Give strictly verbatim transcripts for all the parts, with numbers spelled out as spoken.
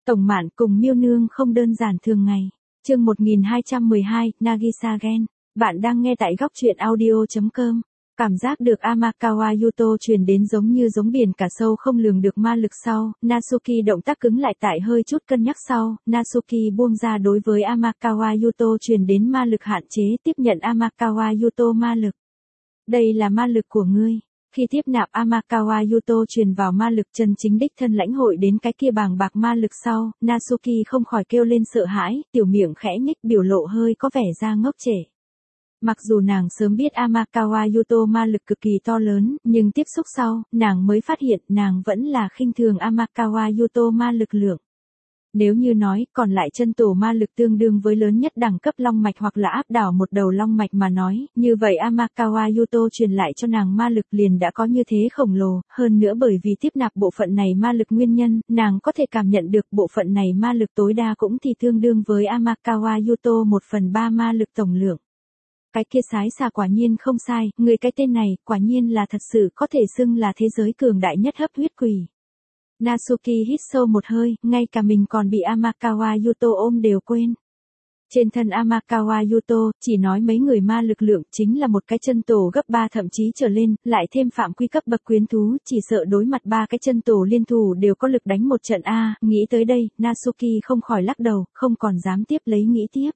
Tổng Mạn cùng Miêu Nương không đơn giản thường ngày. Chương một nghìn hai trăm mười hai, Nagisa Gen. Bạn đang nghe tại góc truyện audio chấm com. Cảm giác được Amakawa Yuto truyền đến giống như giống biển cả sâu không lường được ma lực sau, Natsuki động tác cứng lại tại hơi chút cân nhắc sau, Natsuki buông ra đối với Amakawa Yuto truyền đến ma lực hạn chế tiếp nhận Amakawa Yuto ma lực. Đây là ma lực của ngươi. Khi tiếp nạp Amakawa Yuto truyền vào ma lực chân chính đích thân lãnh hội đến cái kia bàng bạc ma lực sau, Natsuki không khỏi kêu lên sợ hãi, tiểu miệng khẽ nhích biểu lộ hơi có vẻ ra ngốc trệ. Mặc dù nàng sớm biết Amakawa Yuto ma lực cực kỳ to lớn, nhưng tiếp xúc sau, nàng mới phát hiện nàng vẫn là khinh thường Amakawa Yuto ma lực lượng. Nếu như nói, còn lại chân tổ ma lực tương đương với lớn nhất đẳng cấp long mạch hoặc là áp đảo một đầu long mạch mà nói, như vậy Amakawa Yuto truyền lại cho nàng ma lực liền đã có như thế khổng lồ, hơn nữa bởi vì tiếp nạp bộ phận này ma lực nguyên nhân, nàng có thể cảm nhận được bộ phận này ma lực tối đa cũng thì tương đương với Amakawa Yuto một phần ba ma lực tổng lượng. Cái kia sái xà quả nhiên không sai, người cái tên này, quả nhiên là thật sự có thể xưng là thế giới cường đại nhất hấp huyết quỷ. Natsuki hít sâu một hơi, ngay cả mình còn bị Amakawa Yuto ôm đều quên. Trên thân Amakawa Yuto, chỉ nói mấy người ma lực lượng chính là một cái chân tổ gấp ba thậm chí trở lên, lại thêm phạm quy cấp bậc quyến thú, chỉ sợ đối mặt ba cái chân tổ liên thủ đều có lực đánh một trận A, nghĩ tới đây, Natsuki không khỏi lắc đầu, không còn dám tiếp lấy nghĩ tiếp.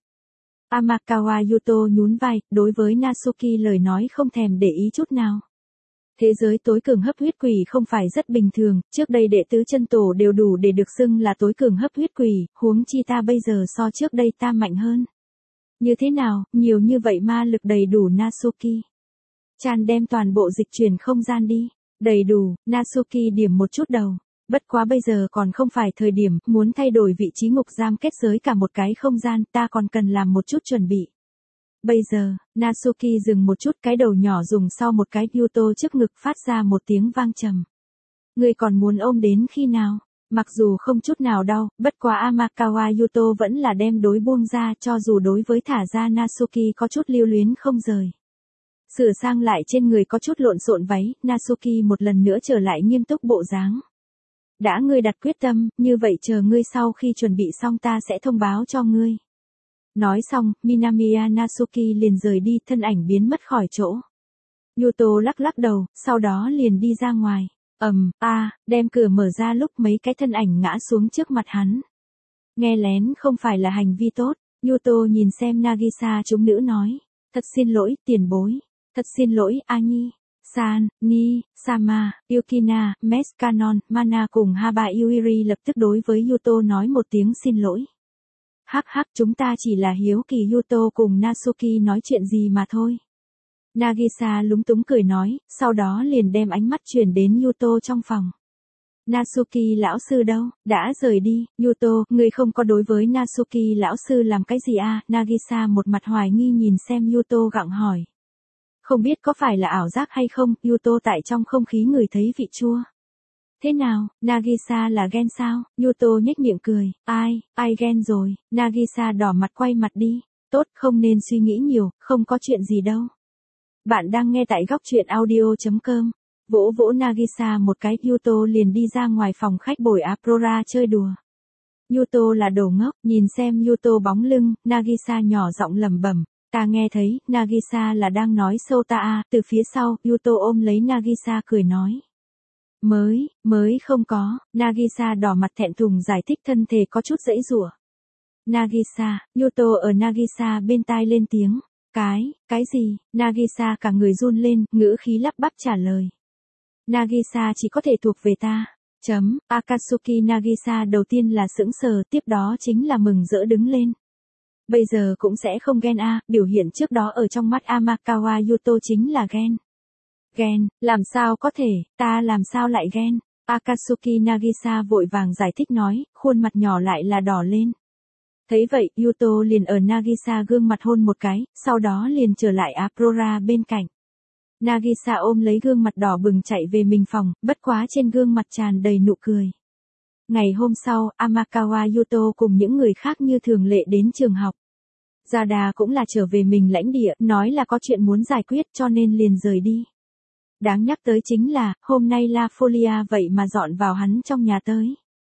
Amakawa Yuto nhún vai, đối với Natsuki lời nói không thèm để ý chút nào. Thế giới tối cường hấp huyết quỷ không phải rất bình thường, trước đây đệ tứ chân tổ đều đủ để được xưng là tối cường hấp huyết quỷ, huống chi ta bây giờ so trước đây ta mạnh hơn. Như thế nào, nhiều như vậy ma lực đầy đủ Natsuki. Chan đem toàn bộ dịch chuyển không gian đi, đầy đủ, Natsuki điểm một chút đầu. Bất quá bây giờ còn không phải thời điểm, muốn thay đổi vị trí ngục giam kết giới cả một cái không gian, ta còn cần làm một chút chuẩn bị. Bây giờ, Natsuki dừng một chút cái đầu nhỏ dùng sau một cái Yuto trước ngực phát ra một tiếng vang trầm. Ngươi còn muốn ôm đến khi nào? Mặc dù không chút nào đau, bất quá Amakawa Yuto vẫn là đem đối buông ra cho dù đối với thả ra Natsuki có chút lưu luyến không rời. Sửa sang lại trên người có chút lộn xộn váy, Natsuki một lần nữa trở lại nghiêm túc bộ dáng. Đã ngươi đặt quyết tâm, như vậy chờ ngươi sau khi chuẩn bị xong ta sẽ thông báo cho ngươi. Nói xong, Minamiya Natsuki liền rời đi, thân ảnh biến mất khỏi chỗ. Yuto lắc lắc đầu, sau đó liền đi ra ngoài. Ầm, um, a, à, đem cửa mở ra lúc mấy cái thân ảnh ngã xuống trước mặt hắn. Nghe lén không phải là hành vi tốt, Yuto nhìn xem Nagisa chúng nữ nói. Thật xin lỗi, tiền bối. Thật xin lỗi, Anyi. San, Ni, Sama, Yukina, Meskanon, Mana cùng Haba Yuiri lập tức đối với Yuto nói một tiếng xin lỗi. Hắc hắc, chúng ta chỉ là hiếu kỳ Yuto cùng Natsuki nói chuyện gì mà thôi. Nagisa lúng túng cười nói, sau đó liền đem ánh mắt chuyển đến Yuto trong phòng. Natsuki lão sư đâu, đã rời đi, Yuto, người không có đối với Natsuki lão sư làm cái gì à, Nagisa một mặt hoài nghi nhìn xem Yuto gặng hỏi. Không biết có phải là ảo giác hay không, Yuto tại trong không khí người thấy vị chua. Thế nào, Nagisa là ghen sao? Yuto nhếch miệng cười, ai, ai ghen rồi, Nagisa đỏ mặt quay mặt đi, tốt không nên suy nghĩ nhiều, không có chuyện gì đâu. Bạn đang nghe tại góc truyện audio chấm com, vỗ vỗ Nagisa một cái, Yuto liền đi ra ngoài phòng khách bồi Aurora chơi đùa. Yuto là đồ ngốc, nhìn xem Yuto bóng lưng, Nagisa nhỏ giọng lẩm bẩm. Ta nghe thấy, Nagisa là đang nói Sota à, từ phía sau, Yuto ôm lấy Nagisa cười nói. Mới, mới không có, Nagisa đỏ mặt thẹn thùng giải thích thân thể có chút dãy rủa. Nagisa, Yuto ở Nagisa bên tai lên tiếng. Cái, cái gì, Nagisa cả người run lên, ngữ khí lắp bắp trả lời. Nagisa chỉ có thể thuộc về ta. Chấm, Akatsuki Nagisa đầu tiên là sững sờ, tiếp đó chính là mừng rỡ đứng lên. Bây giờ cũng sẽ không ghen a, à, biểu hiện trước đó ở trong mắt Amakawa Yuto chính là ghen. Ghen, làm sao có thể, ta làm sao lại ghen? Akatsuki Nagisa vội vàng giải thích nói, khuôn mặt nhỏ lại là đỏ lên. Thấy vậy, Yuto liền ở Nagisa gương mặt hôn một cái, sau đó liền trở lại Aurora bên cạnh. Nagisa ôm lấy gương mặt đỏ bừng chạy về mình phòng, bất quá trên gương mặt tràn đầy nụ cười. Ngày hôm sau, Amakawa Yuto cùng những người khác như thường lệ đến trường học. Yada cũng là trở về mình lãnh địa, nói là có chuyện muốn giải quyết cho nên liền rời đi. Đáng nhắc tới chính là, hôm nay La Folia vậy mà dọn vào hắn trong nhà tới.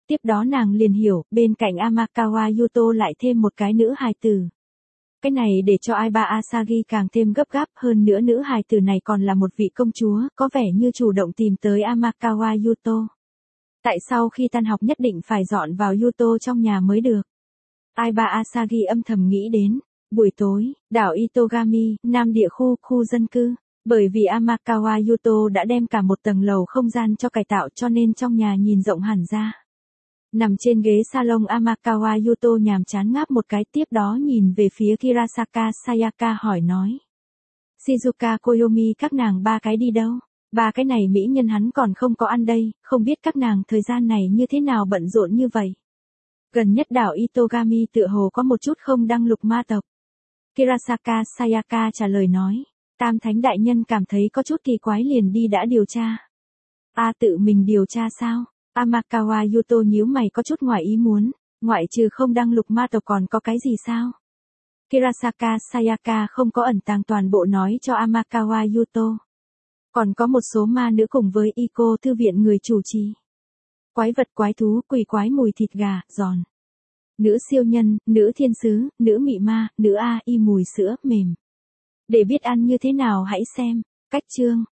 Tiếp đó nàng liền hiểu, bên cạnh Amakawa Yuto lại thêm một cái nữ hài tử. Cái này để cho Aiba Asagi càng thêm gấp gáp, hơn nữa nữ hài tử này còn là một vị công chúa, có vẻ như chủ động tìm tới Amakawa Yuto. Tại sao khi tan học nhất định phải dọn vào Yuto trong nhà mới được? Aiba Asagi âm thầm nghĩ đến. Buổi tối, đảo Itogami, Nam địa khu, khu dân cư. Bởi vì Amakawa Yuto đã đem cả một tầng lầu không gian cho cải tạo cho nên trong nhà nhìn rộng hẳn ra. Nằm trên ghế salon Amakawa Yuto nhàm chán ngáp một cái, tiếp đó nhìn về phía Kirasaka Sayaka hỏi nói. Shizuka Koyomi, các nàng ba cái đi đâu? Ba cái này mỹ nhân hắn còn không có ăn đây, không biết các nàng thời gian này như thế nào bận rộn như vậy. Gần nhất đảo Itogami tựa hồ có một chút không đăng lục ma tộc. Kirasaka Sayaka trả lời nói. Tam thánh đại nhân cảm thấy có chút kỳ quái liền đi đã điều tra. A tự mình điều tra sao? Amakawa Yuto nhíu mày có chút ngoài ý muốn, ngoại trừ không đăng lục ma tộc còn có cái gì sao? Kirasaka Sayaka không có ẩn tàng toàn bộ nói cho Amakawa Yuto. Còn có một số ma nữ cùng với Iko thư viện người chủ trì. Quái vật quái thú, quỷ quái mùi thịt gà, giòn. Nữ siêu nhân, nữ thiên sứ, nữ mị ma, nữ A I mùi sữa, mềm. Để biết ăn như thế nào hãy xem, cách chương.